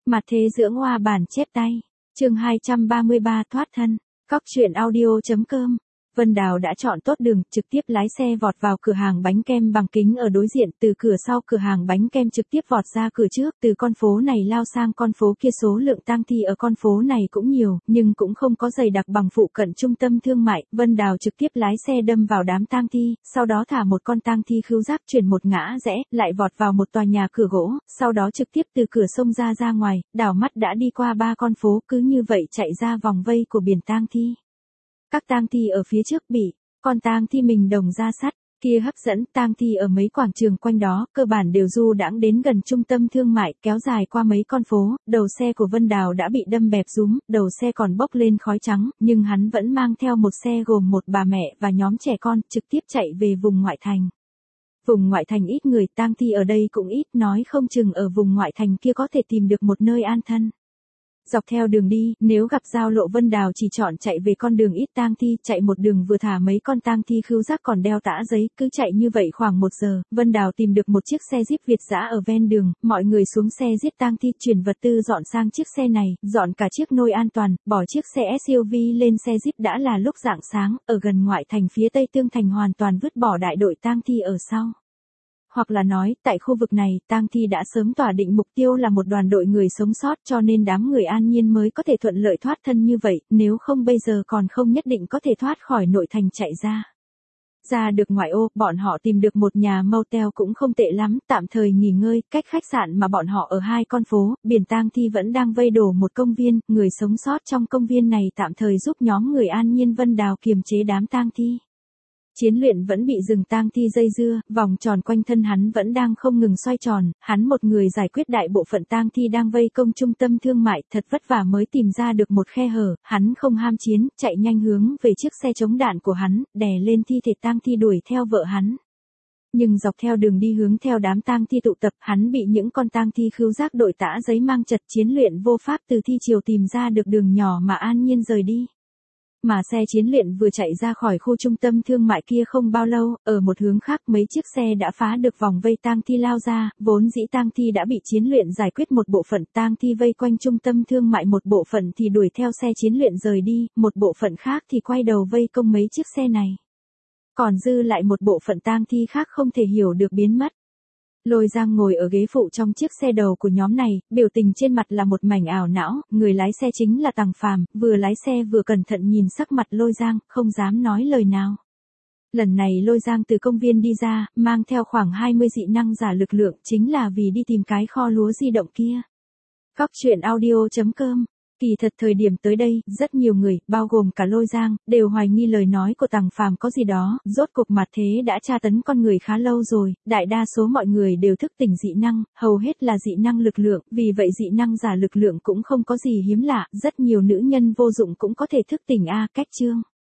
Mặt thế dưỡng hoa bản chép tay. Chương 233 thoát thân. Cóc truyện audio.com. Vân Đào đã chọn tốt đường, trực tiếp lái xe vọt vào cửa hàng bánh kem bằng kính ở đối diện, từ cửa sau cửa hàng bánh kem trực tiếp vọt ra cửa trước, từ con phố này lao sang con phố kia. Số lượng tang thi ở con phố này cũng nhiều, nhưng cũng không có dày đặc bằng phụ cận trung tâm thương mại. Vân Đào trực tiếp lái xe đâm vào đám tang thi, sau đó thả một con tang thi khứu giác chuyển một ngã rẽ, lại vọt vào một tòa nhà cửa gỗ, sau đó trực tiếp từ cửa sông ra ngoài, đảo mắt đã đi qua 3 con phố, cứ như vậy chạy ra vòng vây của biển tang thi. Các tang thi ở phía trước bị con tang thi mình đồng ra sắt kia hấp dẫn. Tang thi ở mấy quảng trường quanh đó cơ bản đều du đãng đến gần trung tâm thương mại, kéo dài qua mấy con phố. Đầu xe của Vân Đào đã bị đâm bẹp rúm, đầu xe còn bốc lên khói trắng, nhưng hắn vẫn mang theo một xe gồm một bà mẹ và nhóm trẻ con, trực tiếp chạy về vùng ngoại thành. Vùng ngoại thành ít người, tang thi ở đây cũng ít, nói không chừng ở vùng ngoại thành kia có thể tìm được một nơi an thân. Dọc theo đường đi, nếu gặp giao lộ Vân Đào chỉ chọn chạy về con đường ít tang thi, chạy một đường vừa thả mấy con tang thi khứu giác còn đeo tã giấy, cứ chạy như vậy khoảng 1 giờ, Vân Đào tìm được một chiếc xe Jeep Việt dã ở ven đường, mọi người xuống xe giết tang thi, chuyển vật tư dọn sang chiếc xe này, dọn cả chiếc nôi an toàn, bỏ chiếc xe SUV lên xe Jeep. Đã là lúc rạng sáng, ở gần ngoại thành phía Tây Tương Thành hoàn toàn vứt bỏ đại đội tang thi ở sau. Hoặc là nói, tại khu vực này, tang thi đã sớm tỏa định mục tiêu là một đoàn đội người sống sót, cho nên đám người an nhiên mới có thể thuận lợi thoát thân như vậy, nếu không bây giờ còn không nhất định có thể thoát khỏi nội thành chạy ra. Ra được ngoại ô, bọn họ tìm được một nhà motel cũng không tệ lắm, tạm thời nghỉ ngơi, cách khách sạn mà bọn họ ở 2 con phố, biển tang thi vẫn đang vây đổ một công viên, người sống sót trong công viên này tạm thời giúp nhóm người an nhiên Vân Đào kiềm chế đám tang thi. Chiến luyện vẫn bị rừng tang thi dây dưa, vòng tròn quanh thân hắn vẫn đang không ngừng xoay tròn, hắn một người giải quyết đại bộ phận tang thi đang vây công trung tâm thương mại, thật vất vả mới tìm ra được một khe hở, hắn không ham chiến, chạy nhanh hướng về chiếc xe chống đạn của hắn, đè lên thi thể tang thi đuổi theo vợ hắn. Nhưng dọc theo đường đi hướng theo đám tang thi tụ tập, hắn bị những con tang thi khứu giác đội tã giấy mang chật. Chiến luyện vô pháp từ thi chiều tìm ra được đường nhỏ mà an nhiên rời đi. Mà xe chiến luyện vừa chạy ra khỏi khu trung tâm thương mại kia không bao lâu, ở một hướng khác mấy chiếc xe đã phá được vòng vây tang thi lao ra, vốn dĩ tang thi đã bị chiến luyện giải quyết một bộ phận, tang thi vây quanh trung tâm thương mại một bộ phận thì đuổi theo xe chiến luyện rời đi, một bộ phận khác thì quay đầu vây công mấy chiếc xe này. Còn dư lại một bộ phận tang thi khác không thể hiểu được biến mất. Lôi Giang ngồi ở ghế phụ trong chiếc xe đầu của nhóm này, biểu tình trên mặt là một mảnh ảo não, người lái xe chính là Tằng Phàm, vừa lái xe vừa cẩn thận nhìn sắc mặt Lôi Giang, không dám nói lời nào. Lần này Lôi Giang từ công viên đi ra, mang theo khoảng 20 dị năng giả lực lượng, chính là vì đi tìm cái kho lúa di động kia. Cóc truyện audio.com. Kỳ thật thời điểm tới đây, rất nhiều người, bao gồm cả Lôi Giang, đều hoài nghi lời nói của Tằng Phàm có gì đó, rốt cuộc mặt thế đã tra tấn con người khá lâu rồi, đại đa số mọi người đều thức tỉnh dị năng, hầu hết là dị năng lực lượng, vì vậy dị năng giả lực lượng cũng không có gì hiếm lạ, rất nhiều nữ nhân vô dụng cũng có thể thức tỉnh. Cách chương.